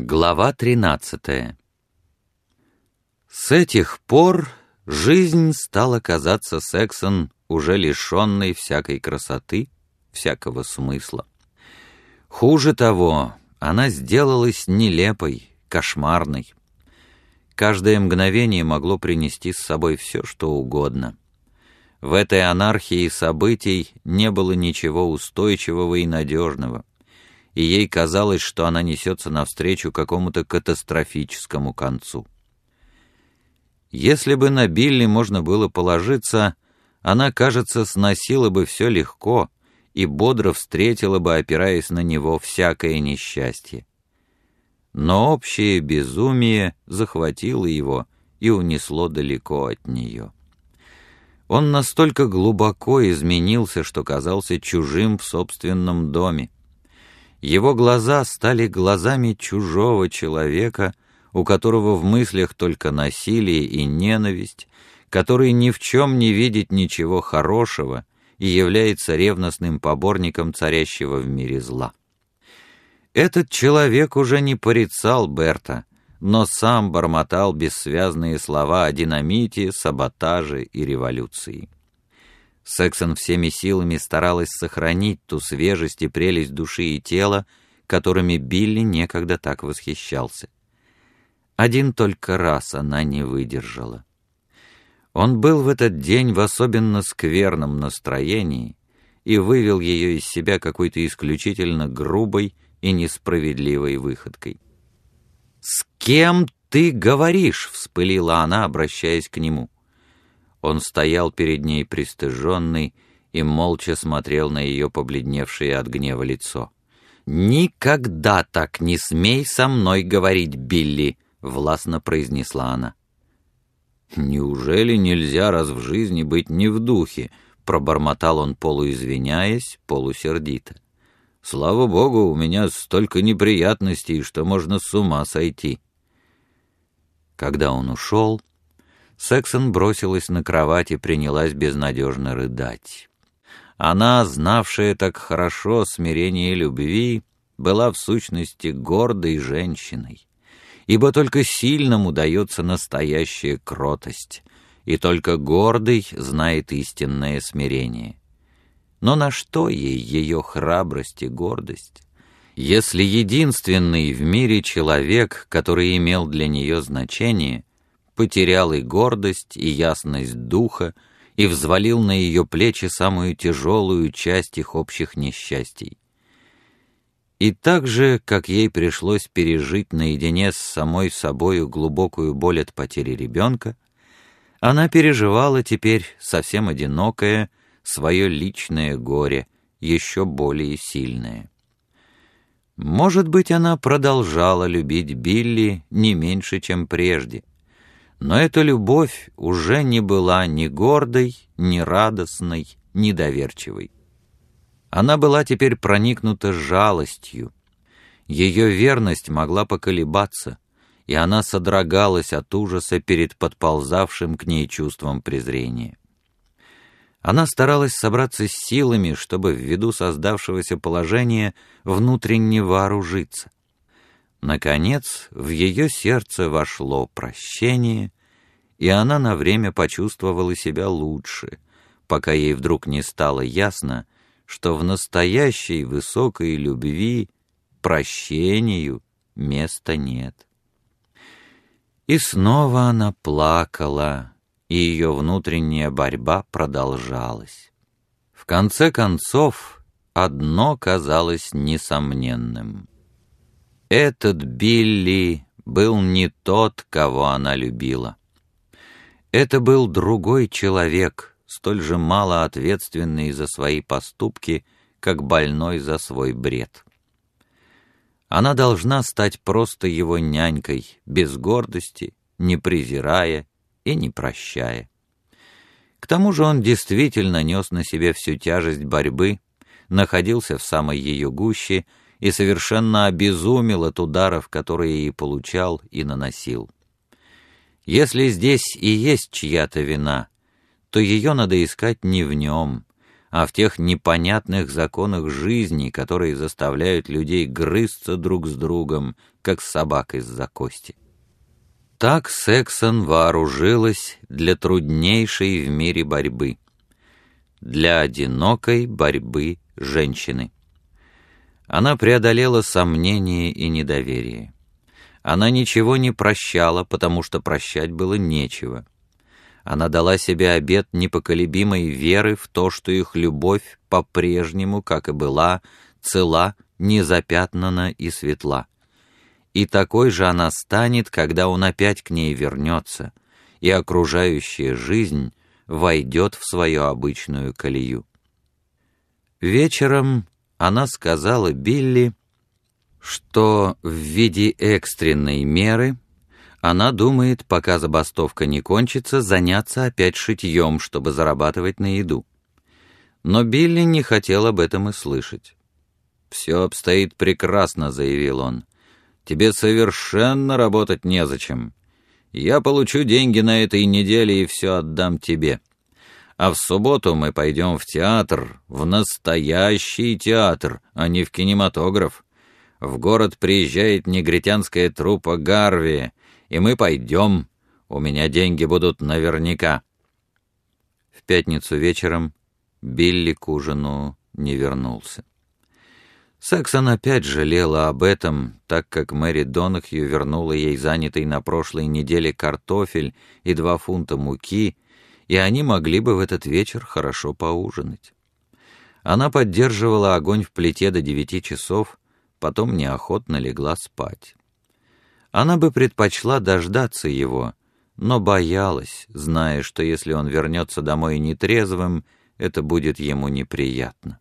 Глава 13. С этих пор жизнь стала казаться Сексон уже лишенной всякой красоты, всякого смысла. Хуже того, она сделалась нелепой, кошмарной. Каждое мгновение могло принести с собой все, что угодно. В этой анархии событий не было ничего устойчивого и надежного, и ей казалось, что она несется навстречу какому-то катастрофическому концу. Если бы на Билли можно было положиться, она, кажется, сносила бы все легко и бодро встретила бы, опираясь на него, всякое несчастье. Но общее безумие захватило его и унесло далеко от нее. Он настолько глубоко изменился, что казался чужим в собственном доме. Его глаза стали глазами чужого человека, у которого в мыслях только насилие и ненависть, который ни в чем не видит ничего хорошего и является ревностным поборником царящего в мире зла. Этот человек уже не порицал Берта, но сам бормотал бессвязные слова о динамите, саботаже и революции. Сексон всеми силами старалась сохранить ту свежесть и прелесть души и тела, которыми Билли некогда так восхищался. Один только раз она не выдержала. Он был в этот день в особенно скверном настроении и вывел ее из себя какой-то исключительно грубой и несправедливой выходкой. «С кем ты говоришь?» — вспылила она, обращаясь к нему. Он стоял перед ней пристыженный и молча смотрел на ее побледневшее от гнева лицо. «Никогда так не смей со мной говорить, Билли!» — властно произнесла она. «Неужели нельзя раз в жизни быть не в духе?» — пробормотал он, полуизвиняясь, полусердито. «Слава Богу, у меня столько неприятностей, что можно с ума сойти». Когда он ушел, Сексон бросилась на кровать и принялась безнадежно рыдать. Она, знавшая так хорошо смирение любви, была в сущности гордой женщиной, ибо только сильному дается настоящая кротость, и только гордый знает истинное смирение. Но на что ей ее храбрость и гордость, если единственный в мире человек, который имел для нее значение, потерял и гордость, и ясность духа, и взвалил на ее плечи самую тяжелую часть их общих несчастий. И так же, как ей пришлось пережить наедине с самой собою глубокую боль от потери ребенка, она переживала теперь, совсем одинокая, свое личное горе, еще более сильное. Может быть, она продолжала любить Билли не меньше, чем прежде, но эта любовь уже не была ни гордой, ни радостной, ни доверчивой. Она была теперь проникнута жалостью. Ее верность могла поколебаться, и она содрогалась от ужаса перед подползавшим к ней чувством презрения. Она старалась собраться с силами, чтобы ввиду создавшегося положения внутренне вооружиться. Наконец, в ее сердце вошло прощение, и она на время почувствовала себя лучше, пока ей вдруг не стало ясно, что в настоящей высокой любви прощению места нет. И снова она плакала, и ее внутренняя борьба продолжалась. В конце концов, одно казалось несомненным. Этот Билли был не тот, кого она любила. Это был другой человек, столь же мало ответственный за свои поступки, как больной за свой бред. Она должна стать просто его нянькой, без гордости, не презирая и не прощая. К тому же он действительно нес на себе всю тяжесть борьбы, находился в самой ее гуще и совершенно обезумел от ударов, которые и получал, и наносил. Если здесь и есть чья-то вина, то ее надо искать не в нем, а в тех непонятных законах жизни, которые заставляют людей грызться друг с другом, как собак из-за кости. Так Сексон вооружилась для труднейшей в мире борьбы, для одинокой борьбы женщины. Она преодолела сомнения и недоверие. Она ничего не прощала, потому что прощать было нечего. Она дала себе обет непоколебимой веры в то, что их любовь по-прежнему, как и была, цела, незапятнана и светла. И такой же она станет, когда он опять к ней вернется, и окружающая жизнь войдет в свою обычную колею. Вечером она сказала Билли, что в виде экстренной меры она думает, пока забастовка не кончится, заняться опять шитьем, чтобы зарабатывать на еду. Но Билли не хотел об этом и слышать. «Все обстоит прекрасно», — заявил он. «Тебе совершенно работать незачем. Я получу деньги на этой неделе и все отдам тебе. А в субботу мы пойдем в театр, в настоящий театр, а не в кинематограф. В город приезжает негритянская труппа Гарви, и мы пойдем. У меня деньги будут наверняка». В пятницу вечером Билли к ужину не вернулся. Сексон опять жалела об этом, так как Мэри Донахью вернула ей занятый на прошлой неделе картофель и 2 фунта муки, и они могли бы в этот вечер хорошо поужинать. Она поддерживала огонь в плите до 9 часов, потом неохотно легла спать. Она бы предпочла дождаться его, но боялась, зная, что если он вернется домой нетрезвым, это будет ему неприятно.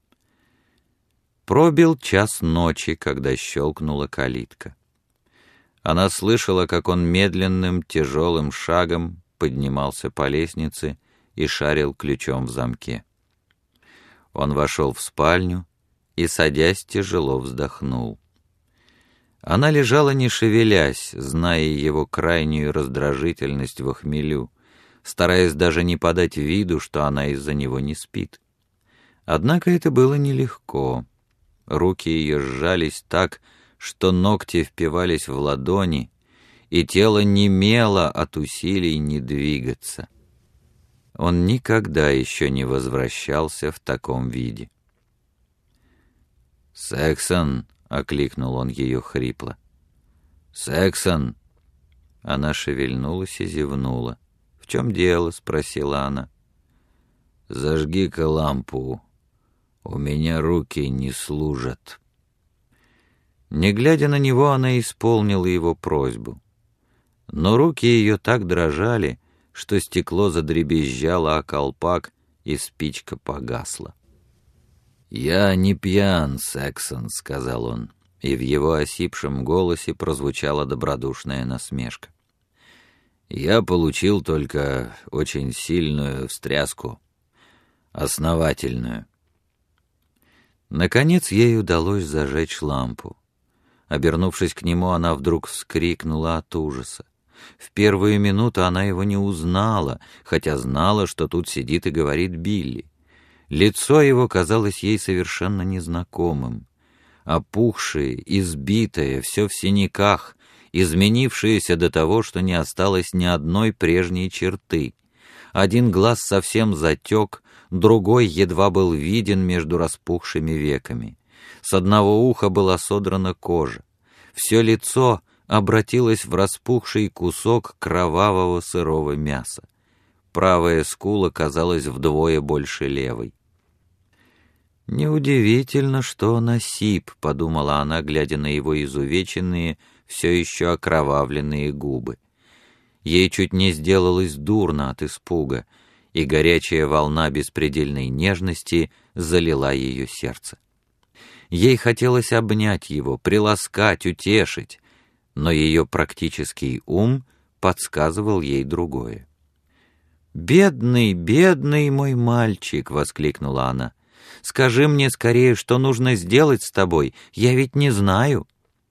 Пробил час ночи, когда щелкнула калитка. Она слышала, как он медленным, тяжелым шагом поднимался по лестнице и шарил ключом в замке. Он вошел в спальню и, садясь, тяжело вздохнул. Она лежала не шевелясь, зная его крайнюю раздражительность в хмелю, стараясь даже не подать виду, что она из-за него не спит. Однако это было нелегко. Руки ее сжались так, что ногти впивались в ладони, и тело немело от усилий не двигаться. Он никогда еще не возвращался в таком виде. «Сексон!» — окликнул он ее хрипло. «Сексон!» Она шевельнулась и зевнула. «В чем дело?» — спросила она. «Зажги-ка лампу. У меня руки не служат». Не глядя на него, она исполнила его просьбу. Но руки ее так дрожали, что стекло задребезжало о колпак, и спичка погасла. «Я не пьян, Сексон», — сказал он, и в его осипшем голосе прозвучала добродушная насмешка. «Я получил только очень сильную встряску, основательную». Наконец ей удалось зажечь лампу. Обернувшись к нему, она вдруг вскрикнула от ужаса. В первую минуту она его не узнала, хотя знала, что тут сидит и говорит Билли. Лицо его казалось ей совершенно незнакомым. Опухшее, избитое, все в синяках, изменившееся до того, что не осталось ни одной прежней черты. Один глаз совсем затек, другой едва был виден между распухшими веками. С одного уха была содрана кожа. Все лицо обратилось в распухший кусок кровавого сырого мяса. Правая скула казалась вдвое больше левой. «Неудивительно, что он осип», — подумала она, глядя на его изувеченные, все еще окровавленные губы. Ей чуть не сделалось дурно от испуга, и горячая волна беспредельной нежности залила ее сердце. Ей хотелось обнять его, приласкать, утешить, но ее практический ум подсказывал ей другое. «Бедный, бедный мой мальчик!» — воскликнула она. «Скажи мне скорее, что нужно сделать с тобой, я ведь не знаю».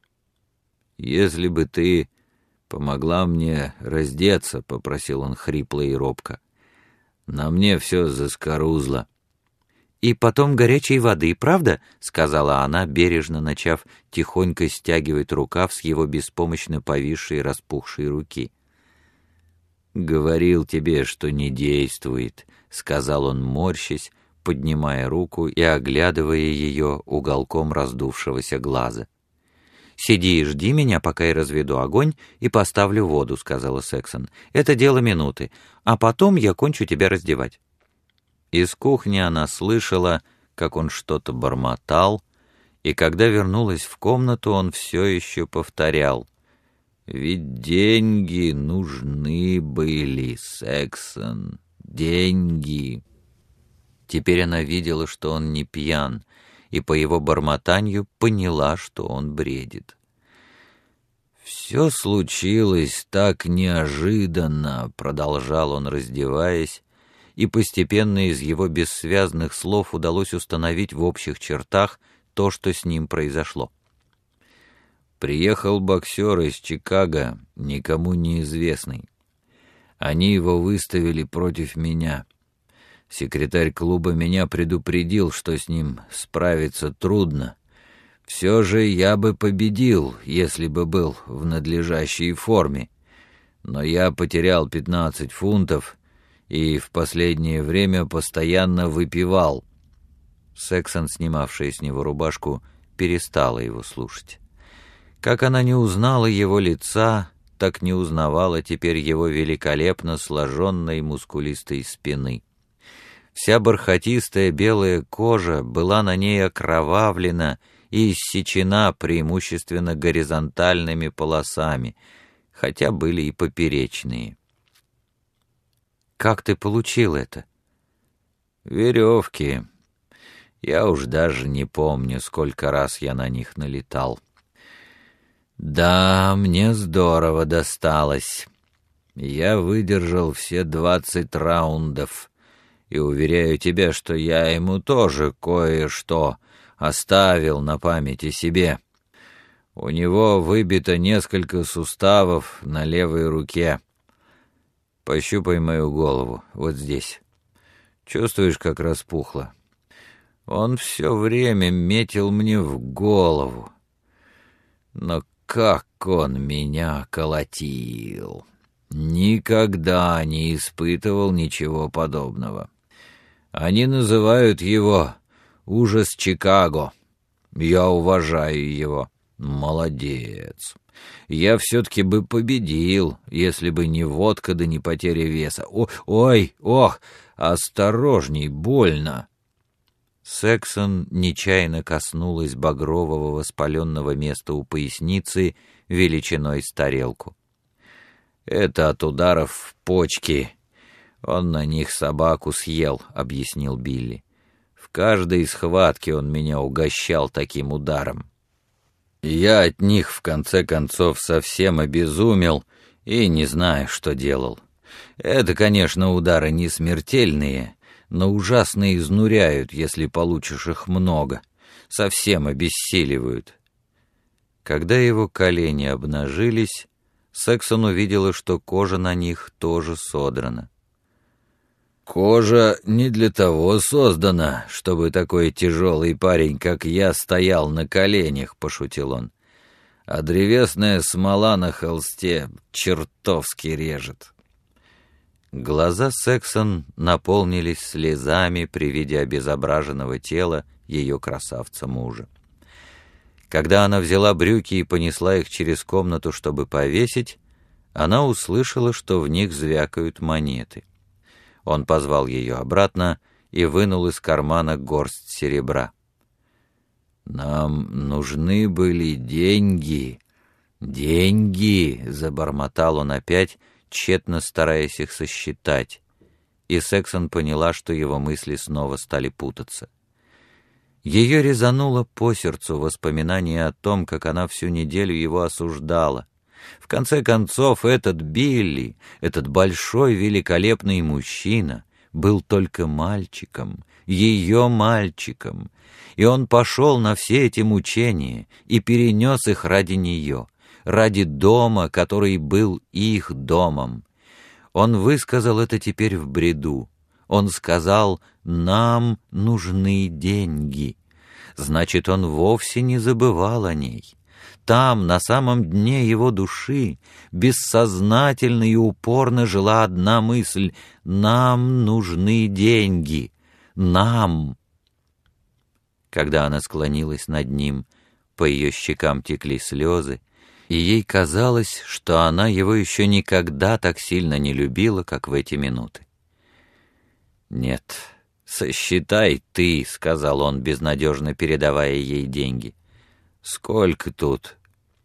«Если бы ты помогла мне раздеться», — попросил он хрипло и робко. «На мне все заскорузло». «И потом горячей воды, правда?» — сказала она, бережно начав тихонько стягивать рукав с его беспомощно повисшей распухшей руки. «Говорил тебе, что не действует», — сказал он, морщась, поднимая руку и оглядывая ее уголком раздувшегося глаза. «Сиди и жди меня, пока я разведу огонь и поставлю воду», — сказала Сексон. «Это дело минуты, а потом я кончу тебя раздевать». Из кухни она слышала, как он что-то бормотал, и когда вернулась в комнату, он все еще повторял: «Ведь деньги нужны были, Сексон, деньги». Теперь она видела, что он не пьян, и по его бормотанию поняла, что он бредит. «Все случилось так неожиданно», — продолжал он, раздеваясь, и постепенно из его бессвязных слов удалось установить в общих чертах то, что с ним произошло. Приехал боксер из Чикаго, никому неизвестный. Они его выставили против меня. Секретарь клуба меня предупредил, что с ним справиться трудно. Все же я бы победил, если бы был в надлежащей форме. Но я потерял 15 фунтов и в последнее время постоянно выпивал». Сексон, снимавшая с него рубашку, перестала его слушать. Как она не узнала его лица, так не узнавала теперь его великолепно сложенной мускулистой спины. Вся бархатистая белая кожа была на ней окровавлена и иссечена преимущественно горизонтальными полосами, хотя были и поперечные. «Как ты получил это?» «Веревки. Я уж даже не помню, сколько раз я на них налетал. Да, мне здорово досталось. Я выдержал все 20 раундов, и уверяю тебя, что я ему тоже кое-что оставил на памяти себе. У него выбито несколько суставов на левой руке. Пощупай мою голову, вот здесь. Чувствуешь, как распухло? Он все время метил мне в голову. Но как он меня колотил! Никогда не испытывал ничего подобного. Они называют его «Ужас Чикаго». Я уважаю его. Молодец. Я все-таки бы победил, если бы не водка да не потеря веса. Ох, осторожней, больно. Сексон нечаянно коснулась багрового воспаленного места у поясницы величиной с тарелку. «Это от ударов в почки. Он на них собаку съел», — объяснил Билли. «В каждой схватке он меня угощал таким ударом. Я от них, в конце концов, совсем обезумел и не знаю, что делал. Это, конечно, удары не смертельные, но ужасно изнуряют, если получишь их много. Совсем обессиливают». Когда его колени обнажились, Сексон увидела, что кожа на них тоже содрана. «Кожа не для того создана, чтобы такой тяжелый парень, как я, стоял на коленях», — пошутил он. «А древесная смола на холсте чертовски режет». Глаза Сексон наполнились слезами при виде обезображенного тела ее красавца-мужа. Когда она взяла брюки и понесла их через комнату, чтобы повесить, она услышала, что в них звякают монеты. Он позвал ее обратно и вынул из кармана горсть серебра. «Нам нужны были деньги, деньги!» — забормотал он опять, тщетно стараясь их сосчитать. И Сексон поняла, что его мысли снова стали путаться. Ее резануло по сердцу воспоминание о том, как она всю неделю его осуждала. В конце концов, этот Билли, этот большой великолепный мужчина, был только мальчиком, ее мальчиком, и он пошел на все эти мучения и перенес их ради нее, ради дома, который был их домом. Он высказал это теперь в бреду. Он сказал: «Нам нужны деньги». Значит, он вовсе не забывал о ней. Там, на самом дне его души, бессознательно и упорно жила одна мысль: «Нам нужны деньги. Нам». Когда она склонилась над ним, по ее щекам текли слезы, и ей казалось, что она его еще никогда так сильно не любила, как в эти минуты. «Нет, сосчитай ты», — сказал он, безнадежно передавая ей деньги. «Сколько тут?»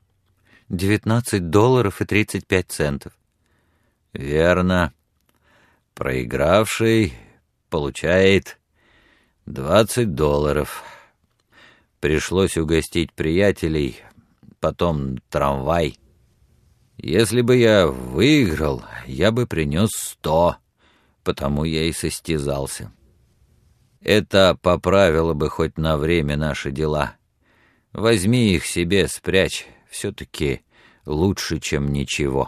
$19.35. «Верно. Проигравший получает $20. Пришлось угостить приятелей, потом трамвай. Если бы я выиграл, я бы принес 100, потому я и состязался. Это поправило бы хоть на время наши дела. Возьми их себе, спрячь, все-таки лучше, чем ничего».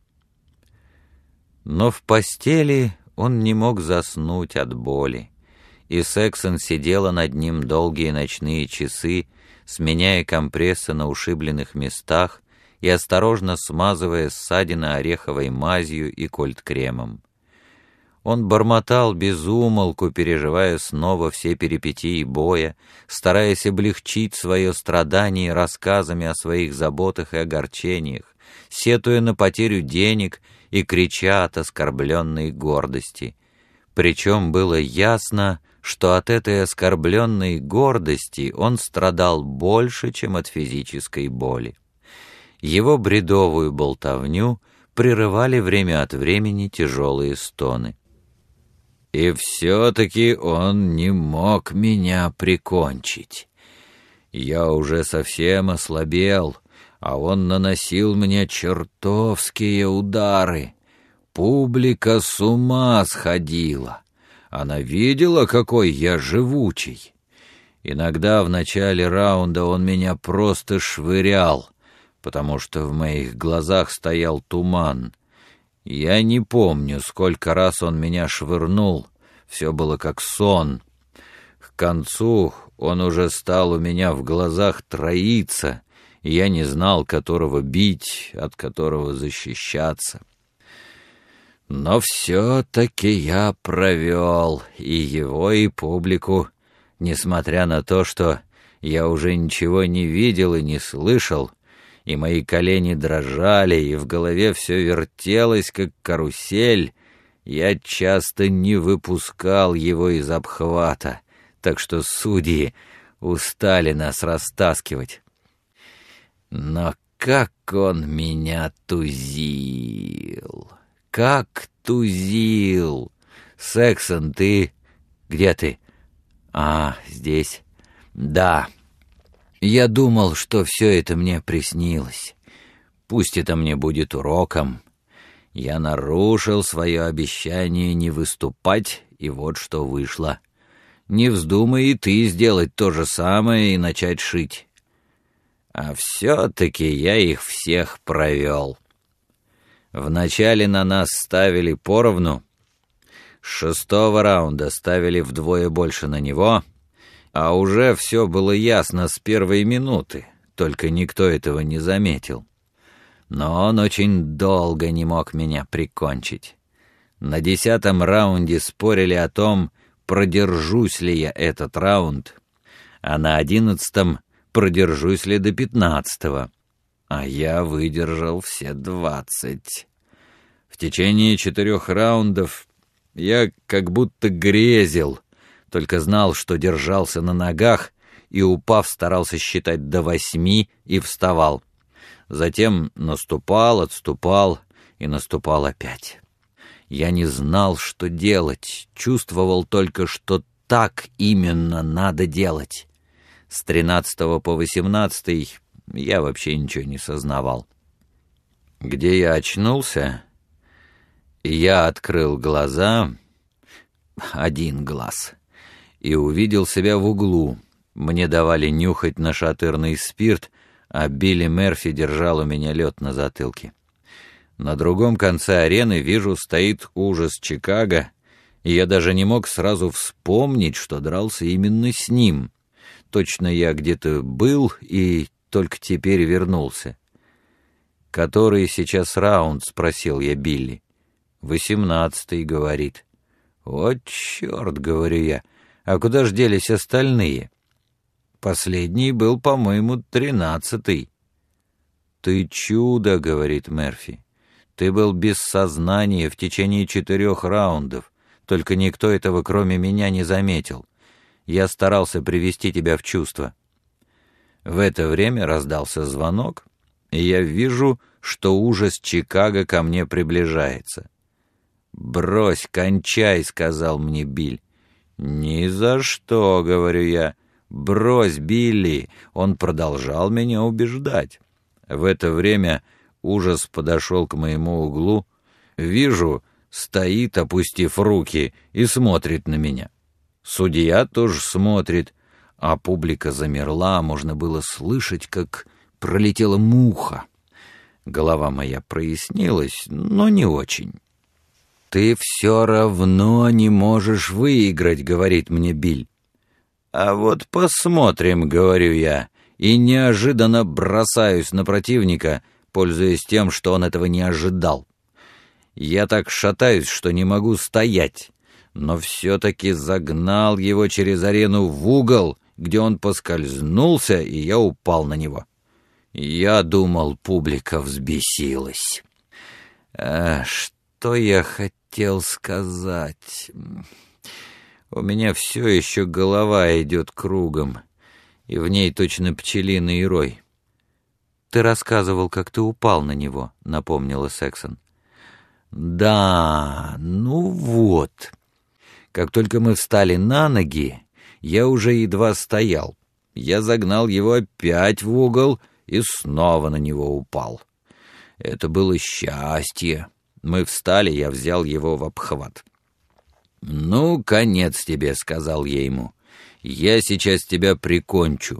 Но в постели он не мог заснуть от боли, и Сексон сидела над ним долгие ночные часы, сменяя компрессы на ушибленных местах и осторожно смазывая ссадины ореховой мазью и кольт-кремом. Он бормотал без умолку, переживая снова все перипетии боя, стараясь облегчить свое страдание рассказами о своих заботах и огорчениях, сетуя на потерю денег и крича от оскорбленной гордости. Причем было ясно, что от этой оскорбленной гордости он страдал больше, чем от физической боли. Его бредовую болтовню прерывали время от времени тяжелые стоны. «И все-таки он не мог меня прикончить. Я уже совсем ослабел, а он наносил мне чертовские удары. Публика с ума сходила. Она видела, какой я живучий. Иногда в начале раунда он меня просто швырял, потому что в моих глазах стоял туман. Я не помню, сколько раз он меня швырнул, все было как сон. К концу он уже стал у меня в глазах троиться, и я не знал, которого бить, от которого защищаться. Но все-таки я провел и его, и публику, несмотря на то, что я уже ничего не видел и не слышал, и мои колени дрожали, и в голове все вертелось, как карусель. Я часто не выпускал его из обхвата, так что судьи устали нас растаскивать. Но как он меня тузил! Как тузил! Сексон, ты... Где ты? А, здесь. Да. Я думал, что все это мне приснилось. Пусть это мне будет уроком. Я нарушил свое обещание не выступать, и вот что вышло. Не вздумай и ты сделать то же самое и начать шить. А все-таки я их всех провел. Вначале на нас ставили поровну, с 6-го раунда ставили вдвое больше на него, а уже все было ясно с первой минуты, только никто этого не заметил. Но он очень долго не мог меня прикончить. На 10-м раунде спорили о том, продержусь ли я этот раунд, а на 11-м продержусь ли до 15-го, а я выдержал все 20. В течение 4 раундов я как будто грезил, только знал, что держался на ногах и, упав, старался считать до 8 и вставал. Затем наступал, отступал и наступал опять. Я не знал, что делать, чувствовал только, что так именно надо делать. С 13 по 18 я вообще ничего не сознавал. Где я очнулся, я открыл глаза, один глаз, и увидел себя в углу. Мне давали нюхать нашатырный спирт, а Билли Мерфи держал у меня лед на затылке. На другом конце арены, вижу, стоит ужас Чикаго и я даже не мог сразу вспомнить, что дрался именно с ним. Точно я где-то был и только теперь вернулся. «Который сейчас раунд?» — спросил я Билли. «18-й», — говорит. «Вот черт», — говорю я, — «а куда ж делись остальные?» «Последний был, по-моему, 13-й». «Ты чудо», — говорит Мерфи. «Ты был без сознания в течение 4 раундов, только никто этого кроме меня не заметил. Я старался привести тебя в чувство». В это время раздался звонок, и я вижу, что ужас Чикаго ко мне приближается. «Брось, кончай», — сказал мне Билл. «Ни за что», — говорю я. «Брось, Билли», — он продолжал меня убеждать. В это время ужас подошел к моему углу. Вижу, стоит, опустив руки, и смотрит на меня. Судья тоже смотрит, а публика замерла, можно было слышать, как пролетела муха. Голова моя прояснилась, но не очень. «Ты все равно не можешь выиграть», — говорит мне Билл. «А вот посмотрим», — говорю я, и неожиданно бросаюсь на противника, пользуясь тем, что он этого не ожидал. Я так шатаюсь, что не могу стоять, но все-таки загнал его через арену в угол, где он поскользнулся, и я упал на него. Я думал, публика взбесилась. Что я хотел сказать? У меня все еще голова идет кругом, и в ней точно пчелиный рой. «Ты рассказывал, как ты упал на него», — напомнила Сексон. «Да, ну вот. Как только мы встали на ноги, я уже едва стоял. Я загнал его опять в угол и снова на него упал. Это было счастье. Мы встали, я взял его в обхват. «Ну, конец тебе», — сказал я ему. «Я сейчас тебя прикончу».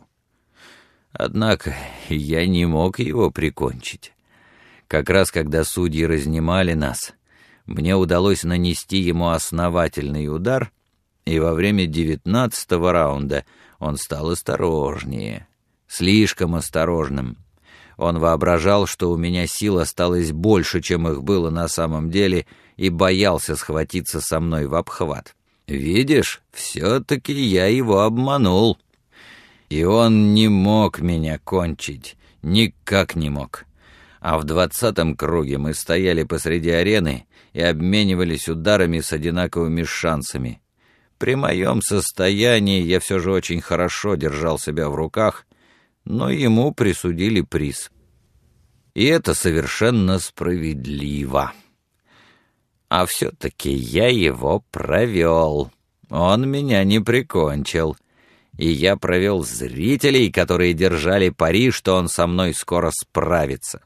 Однако я не мог его прикончить. Как раз когда судьи разнимали нас, мне удалось нанести ему основательный удар, и во время 19-го раунда он стал осторожнее, слишком осторожным. Он воображал, что у меня сил осталось больше, чем их было на самом деле, и боялся схватиться со мной в обхват. Видишь, все-таки я его обманул. И он не мог меня кончить, никак не мог. А в 20-м круге мы стояли посреди арены и обменивались ударами с одинаковыми шансами. При моем состоянии я все же очень хорошо держал себя в руках, но ему присудили приз. И это совершенно справедливо. А все-таки я его провел. Он меня не прикончил. И я провел зрителей, которые держали пари, что он со мной скоро справится.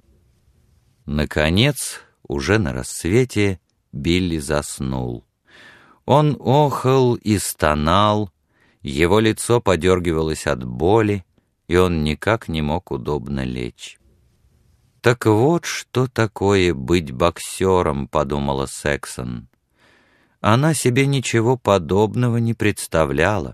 Наконец, уже на рассвете, Билли заснул. Он охал и стонал, его лицо подергивалось от боли, и он никак не мог удобно лечь. «Так вот, что такое быть боксером», — подумала Сексон. Она себе ничего подобного не представляла.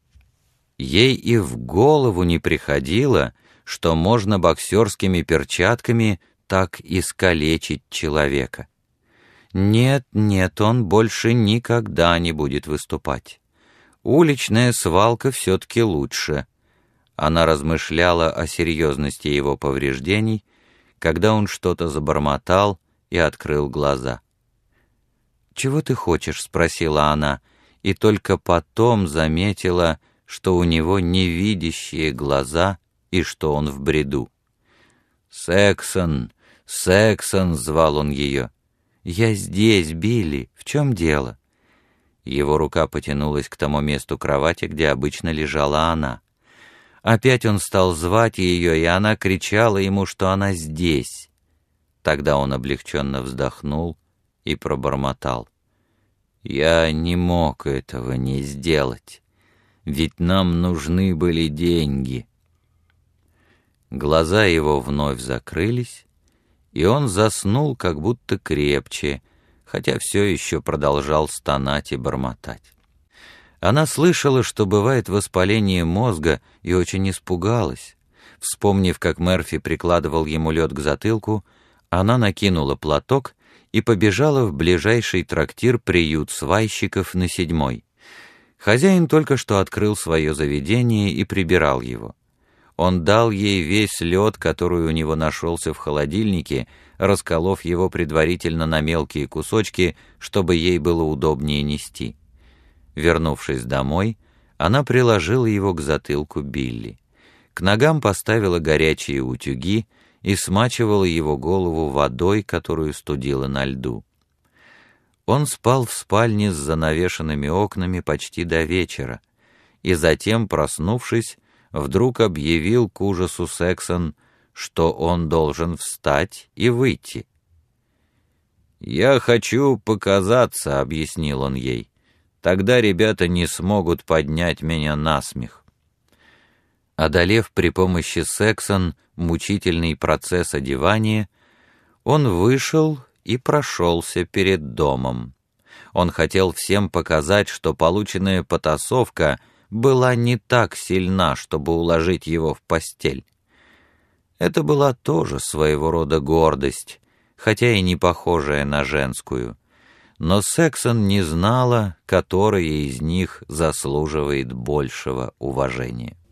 Ей и в голову не приходило, что можно боксерскими перчатками так искалечить человека. Нет, он больше никогда не будет выступать. Уличная свалка все-таки лучше. Она размышляла о серьезности его повреждений, когда он что-то забормотал и открыл глаза. «Чего ты хочешь?» — спросила она, и только потом заметила, что у него невидящие глаза и что он в бреду. «Сексон, Сексон!» — звал он ее. «Я здесь, Билли. В чем дело?» Его рука потянулась к тому месту кровати, где обычно лежала она. Опять он стал звать ее, и она кричала ему, что она здесь. Тогда он облегченно вздохнул и пробормотал. «Я не мог этого не сделать, ведь нам нужны были деньги». Глаза его вновь закрылись, и он заснул как будто крепче, хотя все еще продолжал стонать и бормотать. Она слышала, что бывает воспаление мозга, и очень испугалась. Вспомнив, как Мерфи прикладывал ему лед к затылку, она накинула платок и побежала в ближайший трактир «Приют свайщиков» на 7-й. Хозяин только что открыл свое заведение и прибирал его. Он дал ей весь лед, который у него нашелся в холодильнике, расколов его предварительно на мелкие кусочки, чтобы ей было удобнее нести. Вернувшись домой, она приложила его к затылку Билли. К ногам поставила горячие утюги и смачивала его голову водой, которую студила на льду. Он спал в спальне с занавешенными окнами почти до вечера, и затем, проснувшись, вдруг объявил к ужасу Сексон, что он должен встать и выйти. «Я хочу показаться», — объяснил он ей. «Тогда ребята не смогут поднять меня на смех». Одолев при помощи Сексон мучительный процесс одевания, он вышел и прошелся перед домом. Он хотел всем показать, что полученная потасовка была не так сильна, чтобы уложить его в постель. Это была тоже своего рода гордость, хотя и не похожая на женскую. Но Сексон не знала, которая из них заслуживает большего уважения.